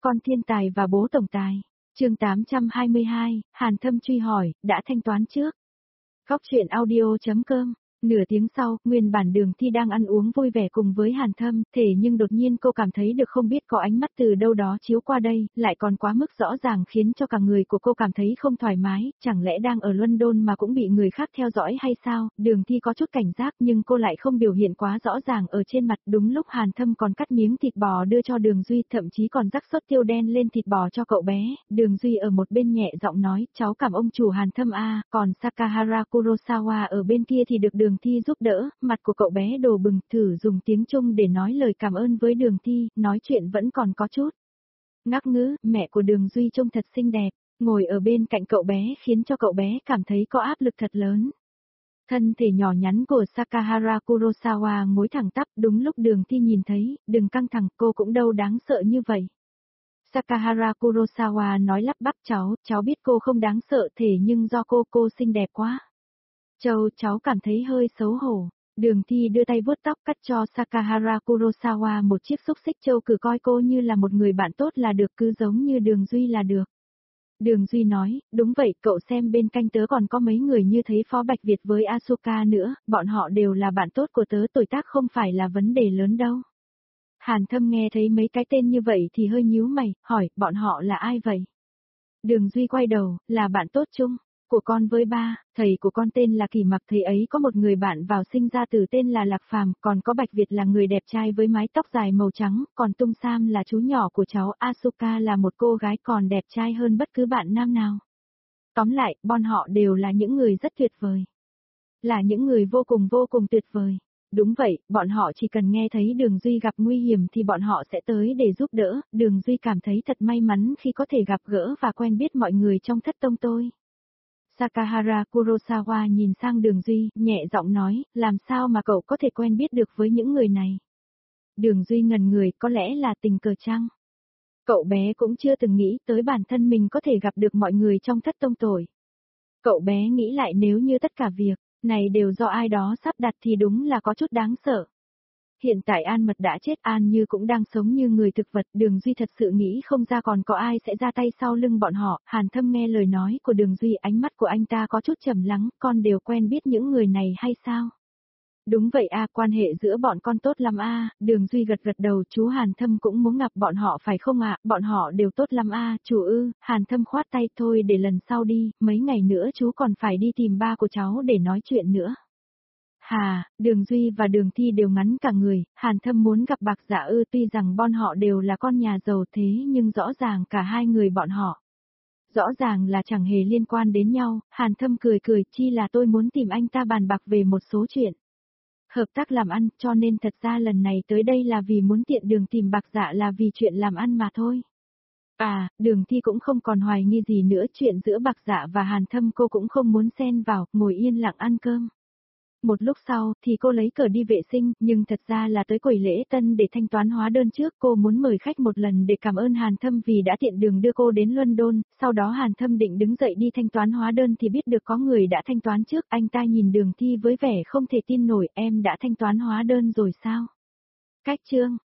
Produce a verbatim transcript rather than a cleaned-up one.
Con thiên tài và bố tổng tài. Chương tám trăm hai mươi hai, Hàn Thâm truy hỏi, đã thanh toán trước. Góc truyện audio.com. Nửa tiếng sau, nguyên bản Đường Thi đang ăn uống vui vẻ cùng với Hàn Thâm, thể nhưng đột nhiên cô cảm thấy được không biết có ánh mắt từ đâu đó chiếu qua đây, lại còn quá mức rõ ràng khiến cho cả người của cô cảm thấy không thoải mái, chẳng lẽ đang ở London mà cũng bị người khác theo dõi hay sao? Đường Thi có chút cảnh giác nhưng cô lại không biểu hiện quá rõ ràng ở trên mặt. Đúng lúc Hàn Thâm còn cắt miếng thịt bò đưa cho Đường Duy, thậm chí còn rắc sốt tiêu đen lên thịt bò cho cậu bé, Đường Duy ở một bên nhẹ giọng nói, cháu cảm ông chủ Hàn Thâm a, còn Sakahara Kurosawa ở bên kia thì được Đường Thi giúp đỡ. Mặt của cậu bé đổ bừng, thử dùng tiếng Trung để nói lời cảm ơn với Đường Thi, nói chuyện vẫn còn có chút ngắc ngứ. Mẹ của Đường Duy trông thật xinh đẹp, ngồi ở bên cạnh cậu bé khiến cho cậu bé cảm thấy có áp lực thật lớn. Thân thể nhỏ nhắn của Sakahara Kurosawa ngồi thẳng tắp, đúng lúc Đường Thi nhìn thấy, đừng căng thẳng, cô cũng đâu đáng sợ như vậy. Sakahara Kurosawa nói lắp bắp, cháu, cháu biết cô không đáng sợ, thể nhưng do cô, cô xinh đẹp quá. Châu, cháu cảm thấy hơi xấu hổ. Đường Thi đưa tay vuốt tóc, cắt cho Sakahara Kurosawa một chiếc xúc xích châu, cử coi cô như là một người bạn tốt là được, cứ giống như Đường Duy là được. Đường Duy nói, đúng vậy, cậu xem bên cạnh tớ còn có mấy người như thấy Phó Bạch Việt với Asuka nữa, bọn họ đều là bạn tốt của tớ, tuổi tác không phải là vấn đề lớn đâu. Hàn Thâm nghe thấy mấy cái tên như vậy thì hơi nhíu mày, hỏi, bọn họ là ai vậy? Đường Duy quay đầu, là bạn tốt chung của con với ba, thầy của con tên là Kỳ Mặc, thầy ấy có một người bạn vào sinh ra từ tên là Lạc Phàm, còn có Bạch Việt là người đẹp trai với mái tóc dài màu trắng, còn Tung Sam là chú nhỏ của cháu, Asuka là một cô gái còn đẹp trai hơn bất cứ bạn nam nào. Tóm lại, bọn họ đều là những người rất tuyệt vời. Là những người vô cùng vô cùng tuyệt vời. Đúng vậy, bọn họ chỉ cần nghe thấy Đường Duy gặp nguy hiểm thì bọn họ sẽ tới để giúp đỡ. Đường Duy cảm thấy thật may mắn khi có thể gặp gỡ và quen biết mọi người trong thất tông tôi. Sakahara Kurosawa nhìn sang Đường Duy, nhẹ giọng nói, làm sao mà cậu có thể quen biết được với những người này? Đường Duy ngẩn người, có lẽ là tình cờ chăng? Cậu bé cũng chưa từng nghĩ tới bản thân mình có thể gặp được mọi người trong thất tông tội. Cậu bé nghĩ lại, nếu như tất cả việc này đều do ai đó sắp đặt thì đúng là có chút đáng sợ. Hiện tại An Mật đã chết, An Như cũng đang sống như người thực vật, Đường Duy thật sự nghĩ không ra còn có ai sẽ ra tay sau lưng bọn họ. Hàn Thâm nghe lời nói của Đường Duy, ánh mắt của anh ta có chút trầm lắng, con đều quen biết những người này hay sao? Đúng vậy a, quan hệ giữa bọn con tốt lắm a. Đường Duy gật gật đầu, chú Hàn Thâm cũng muốn gặp bọn họ phải không ạ? Bọn họ đều tốt lắm a, chủ ư. Hàn Thâm khoát tay, thôi để lần sau đi, mấy ngày nữa chú còn phải đi tìm ba của cháu để nói chuyện nữa. Hà, Đường Duy và Đường Thi đều ngắn cả người, Hàn Thâm muốn gặp Bạc Dạ ư, tuy rằng bọn họ đều là con nhà giàu thế nhưng rõ ràng cả hai người bọn họ. Rõ ràng là chẳng hề liên quan đến nhau, Hàn Thâm cười cười, chi là tôi muốn tìm anh ta bàn bạc về một số chuyện. Hợp tác làm ăn, cho nên thật ra lần này tới đây là vì muốn tiện đường tìm Bạc Dạ, là vì chuyện làm ăn mà thôi. À, Đường Thi cũng không còn hoài nghi gì nữa, chuyện giữa Bạc Dạ và Hàn Thâm cô cũng không muốn xen vào, ngồi yên lặng ăn cơm. Một lúc sau, thì cô lấy cờ đi vệ sinh, nhưng thật ra là tới quầy lễ tân để thanh toán hóa đơn trước. Cô muốn mời khách một lần để cảm ơn Hàn Thâm vì đã tiện đường đưa cô đến London. Sau đó Hàn Thâm định đứng dậy đi thanh toán hóa đơn thì biết được có người đã thanh toán trước. Anh ta nhìn Đường Thi với vẻ không thể tin nổi, em đã thanh toán hóa đơn rồi sao? Cách chương